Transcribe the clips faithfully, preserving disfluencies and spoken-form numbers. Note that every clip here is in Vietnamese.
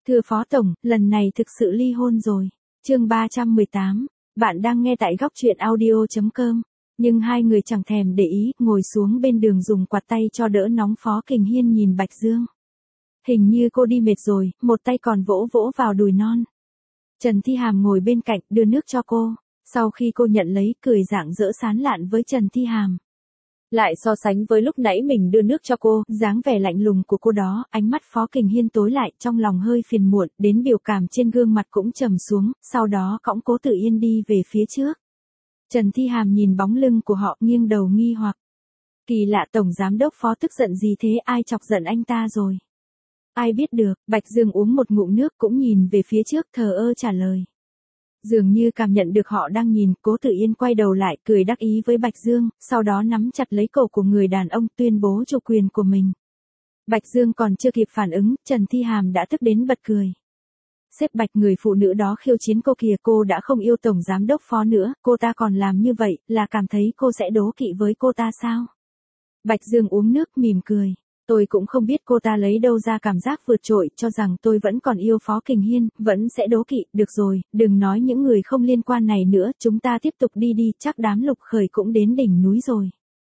Thưa Phó Tổng, lần này thực sự ly hôn rồi. Chương ba trăm mười tám, bạn đang nghe tại góc truyện audio chấm com. Nhưng hai người chẳng thèm để ý, ngồi xuống bên đường dùng quạt tay cho đỡ nóng. Phó Kình Hiên nhìn Bạch Dương. Hình như cô đi mệt rồi, một tay còn vỗ vỗ vào đùi non. Trần Thi Hàm ngồi bên cạnh, đưa nước cho cô. Sau khi cô nhận lấy, cười rạng rỡ sán lạn với Trần Thi Hàm. Lại so sánh với lúc nãy mình đưa nước cho cô, dáng vẻ lạnh lùng của cô đó, ánh mắt Phó Kình Hiên tối lại, trong lòng hơi phiền muộn, đến biểu cảm trên gương mặt cũng trầm xuống, sau đó cõng Cố Tử Yên đi về phía trước. Trần Thi Hàm nhìn bóng lưng của họ, nghiêng đầu nghi hoặc. Kỳ lạ, Tổng Giám đốc Phó tức giận gì thế, ai chọc giận anh ta rồi? Ai biết được. Bạch Dương uống một ngụm nước cũng nhìn về phía trước, thờ ơ trả lời. Dường như cảm nhận được họ đang nhìn, Cố Tử Yên quay đầu lại, cười đắc ý với Bạch Dương, sau đó nắm chặt lấy cổ của người đàn ông, tuyên bố chủ quyền của mình. Bạch Dương còn chưa kịp phản ứng, Trần Thi Hàm đã tức đến bật cười. Sếp Bạch, người phụ nữ đó khiêu chiến cô kìa, cô đã không yêu Tổng Giám đốc Phó nữa, cô ta còn làm như vậy, là cảm thấy cô sẽ đố kỵ với cô ta sao? Bạch Dương uống nước mỉm cười. Tôi cũng không biết cô ta lấy đâu ra cảm giác vượt trội, cho rằng tôi vẫn còn yêu Phó Kình Hiên, vẫn sẽ đố kỵ. Được rồi, đừng nói những người không liên quan này nữa, chúng ta tiếp tục đi đi, chắc đám Lục Khởi cũng đến đỉnh núi rồi.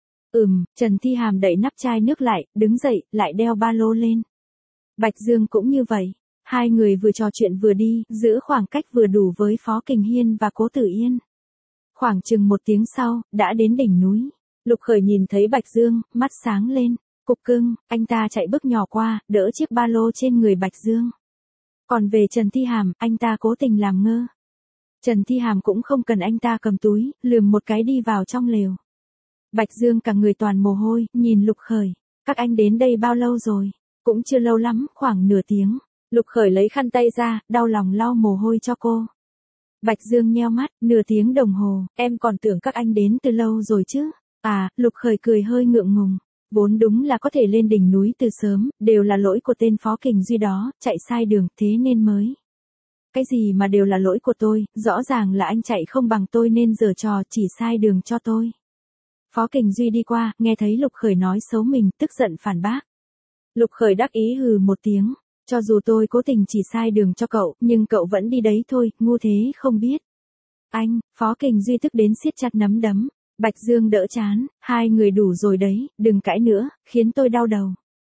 Ừm, Trần Thi Hàm đậy nắp chai nước lại, đứng dậy, lại đeo ba lô lên. Bạch Dương cũng như vậy. Hai người vừa trò chuyện vừa đi, giữ khoảng cách vừa đủ với Phó Kình Hiên và Cố Tử Yên. Khoảng chừng một tiếng sau, đã đến đỉnh núi. Lục Khởi nhìn thấy Bạch Dương, mắt sáng lên. Cục cưng, anh ta chạy bước nhỏ qua, đỡ chiếc ba lô trên người Bạch Dương. Còn về Trần Thi Hàm, anh ta cố tình làm ngơ. Trần Thi Hàm cũng không cần anh ta cầm túi, lườm một cái đi vào trong lều. Bạch Dương cả người toàn mồ hôi, nhìn Lục Khởi. Các anh đến đây bao lâu rồi? Cũng chưa lâu lắm, khoảng nửa tiếng. Lục Khởi lấy khăn tay ra, đau lòng lau mồ hôi cho cô. Bạch Dương nheo mắt, nửa tiếng đồng hồ, em còn tưởng các anh đến từ lâu rồi chứ. À, Lục Khởi cười hơi ngượng ngùng. Vốn đúng là có thể lên đỉnh núi từ sớm, đều là lỗi của tên Phó Kình Duy đó, chạy sai đường, thế nên mới. Cái gì mà đều là lỗi của tôi, rõ ràng là anh chạy không bằng tôi nên giở trò chỉ sai đường cho tôi. Phó Kình Duy đi qua, nghe thấy Lục Khởi nói xấu mình, tức giận phản bác. Lục Khởi đắc ý hừ một tiếng, cho dù tôi cố tình chỉ sai đường cho cậu, nhưng cậu vẫn đi đấy thôi, ngu thế không biết. Anh, Phó Kình Duy tức đến siết chặt nắm đấm. Bạch Dương đỡ chán, hai người đủ rồi đấy, đừng cãi nữa, khiến tôi đau đầu.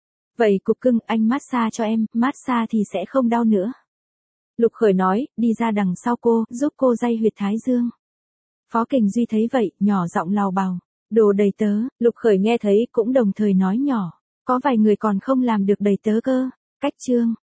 Vậy cục cưng, anh massage cho em, massage thì sẽ không đau nữa. Lục Khởi nói, đi ra đằng sau cô, giúp cô day huyệt thái dương. Phó Kình Duy thấy vậy, nhỏ giọng lào bào. Đồ đầy tớ, Lục Khởi nghe thấy cũng đồng thời nói nhỏ. Có vài người còn không làm được đầy tớ cơ. Cách chương.